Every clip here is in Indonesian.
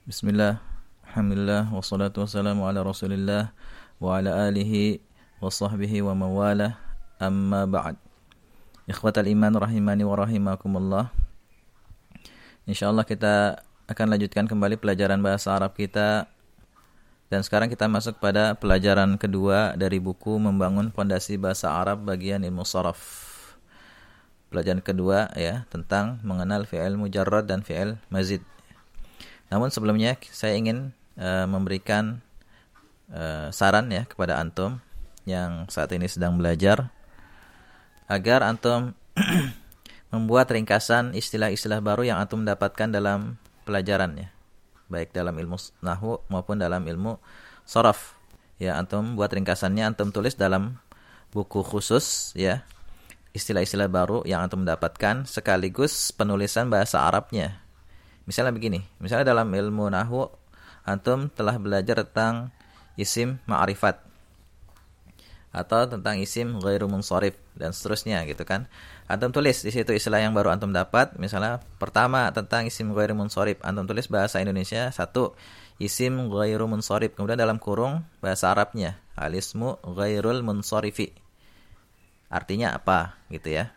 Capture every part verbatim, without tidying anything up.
Bismillah, alhamdulillah, wassalatu wassalamu ala rasulillah wa ala alihi wa sahbihi wa mawalah, amma ba'd. Ikhwatal iman rahimani wa rahimakumullah. InsyaAllah kita akan lanjutkan kembali pelajaran bahasa Arab kita. Dan sekarang kita masuk pada pelajaran kedua dari buku Membangun Pondasi Bahasa Arab bagian ilmu sharaf. Pelajaran kedua ya, tentang mengenal fi'il mujarrad dan fi'il mazid. Namun sebelumnya saya ingin uh, memberikan uh, saran ya kepada antum yang saat ini sedang belajar agar antum membuat ringkasan istilah-istilah baru yang antum dapatkan dalam pelajaran ya, baik dalam ilmu nahwu maupun dalam ilmu sharaf. Ya, antum buat ringkasannya, antum tulis dalam buku khusus ya, istilah-istilah baru yang antum dapatkan sekaligus penulisan bahasa Arabnya. Misalnya begini, misalnya dalam ilmu nahwu antum telah belajar tentang isim ma'rifat atau tentang isim ghairu munsharif dan seterusnya gitu kan. Antum tulis di situ istilah yang baru antum dapat. Misalnya pertama tentang isim ghairu munsharif, antum tulis bahasa Indonesia satu, isim ghairu munsharif, kemudian dalam kurung bahasa Arabnya al-ismu ghairul munsharifi. Artinya apa gitu ya.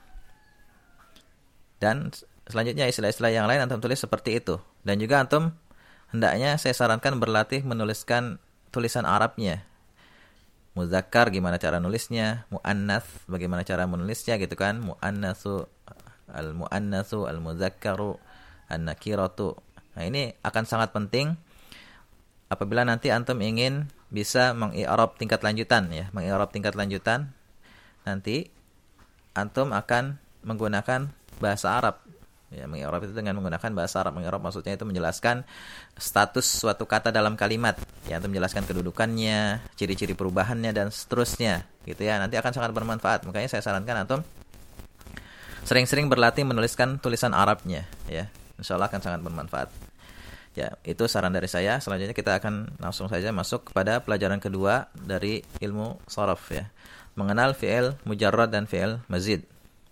Dan selanjutnya istilah-istilah yang lain antum tulis seperti itu. Dan juga antum hendaknya saya sarankan berlatih menuliskan tulisan Arabnya. Muzakkar gimana cara nulisnya, muannats bagaimana cara menulisnya gitu kan. Muannatsu, al-muannatsu, al-muzakkaru, an-nakiratu. Nah, ini akan sangat penting apabila nanti antum ingin bisa mengi'rab tingkat lanjutan ya, mengi'rab tingkat lanjutan. Nanti antum akan menggunakan bahasa Arab. Ya, mengi'rab itu dengan menggunakan bahasa Arab. Mengi'rab maksudnya itu menjelaskan status suatu kata dalam kalimat. Ya, itu menjelaskan kedudukannya, ciri-ciri perubahannya dan seterusnya. Gitu ya. Nanti akan sangat bermanfaat. Makanya saya sarankan antum sering-sering berlatih menuliskan tulisan Arabnya, ya. Insyaallah akan sangat bermanfaat. Ya, itu saran dari saya. Selanjutnya kita akan langsung saja masuk kepada pelajaran kedua dari ilmu sharaf ya. Mengenal fi'il mujarrad dan fi'il mazid.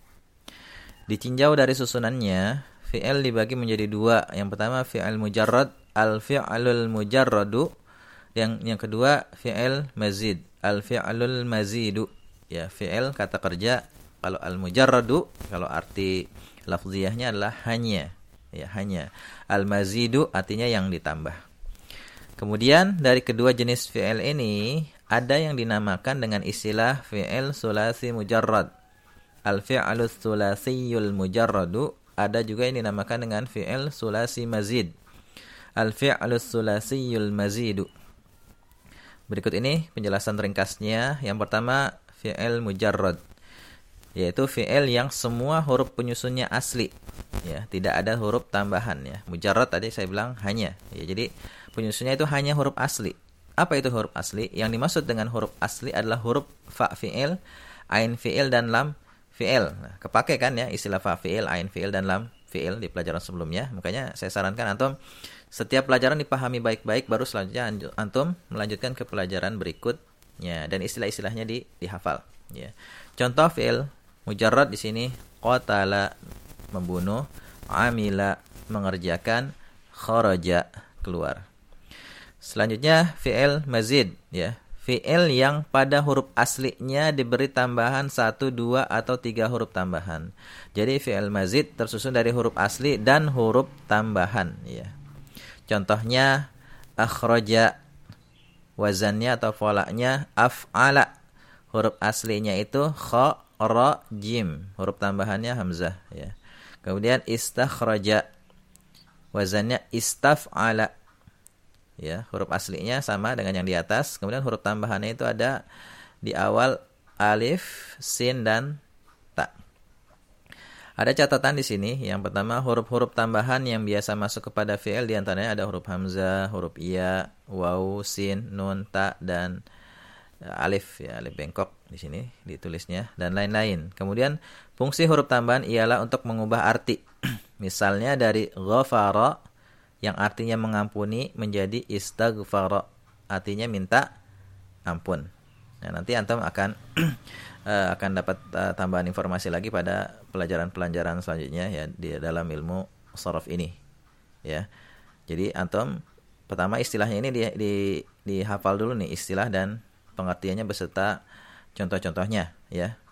Ditinjau dari susunannya, fi'il dibagi menjadi dua. Yang pertama fi'il mujarrad, al-fi'lul mujarradu. Yang yang kedua fi'il mazid, al-fi'lul mazidu. Ya, fi'il kata kerja. Kalau al-mujarradu, kalau arti lafziyahnya adalah hanya, ya hanya. Al-mazidu artinya yang ditambah. Kemudian dari kedua jenis fi'il ini ada yang dinamakan dengan istilah fi'il sulasi mujarrad. Al-fi'lus sulasiyul mujarradu, ada juga yang dinamakan dengan fi'il sulasi mazid. Al-fi'lus sulasiyul mazidu. Berikut ini penjelasan ringkasnya. Yang pertama fi'il mujarrad, yaitu fi'il yang semua huruf penyusunnya asli. Ya, tidak ada huruf tambahan ya. Mujarrad tadi saya bilang hanya. Ya, jadi penyusunnya itu hanya huruf asli. Apa itu huruf asli? Yang dimaksud dengan huruf asli adalah huruf fa fi'il, ain fi'il dan lam fi'il. Nah, kepake kan ya istilah fa fi'il, ain fi'il dan lam fi'il di pelajaran sebelumnya. Makanya saya sarankan antum setiap pelajaran dipahami baik-baik, baru selanjutnya antum melanjutkan ke pelajaran berikutnya dan istilah-istilahnya di dihafal ya. Contoh fi'il mujarrad di sini qatala membunuh, amila mengerjakan, kharaja keluar. Selanjutnya fi'il mazid ya. Fi'il yang pada huruf aslinya diberi tambahan satu, dua, atau tiga huruf tambahan. Jadi fi'il mazid tersusun dari huruf asli dan huruf tambahan. Ya. Contohnya akhraja, wazannya atau folaknya af'ala. Huruf aslinya itu kha, ra, jim. Huruf tambahannya hamzah. Ya. Kemudian istakhraja, wazannya istaf'ala. Ya, huruf aslinya sama dengan yang di atas. Kemudian huruf tambahannya itu ada di awal alif, sin dan ta. Ada catatan di sini. Yang pertama huruf-huruf tambahan yang biasa masuk kepada fi'il di antaranya ada huruf hamzah, huruf iya, waw, sin, nun, ta dan alif ya, alif bengkok di sini ditulisnya dan lain-lain. Kemudian fungsi huruf tambahan ialah untuk mengubah arti. Misalnya dari ghafara yang artinya mengampuni menjadi istaghfara, artinya minta ampun. Nah, nanti antum akan akan dapat uh, tambahan informasi lagi pada pelajaran-pelajaran selanjutnya ya di dalam ilmu sharaf ini. Ya. Jadi antum Pertama istilahnya ini di, di, dihafal dulu nih, istilah dan pengertiannya beserta contoh-contohnya ya.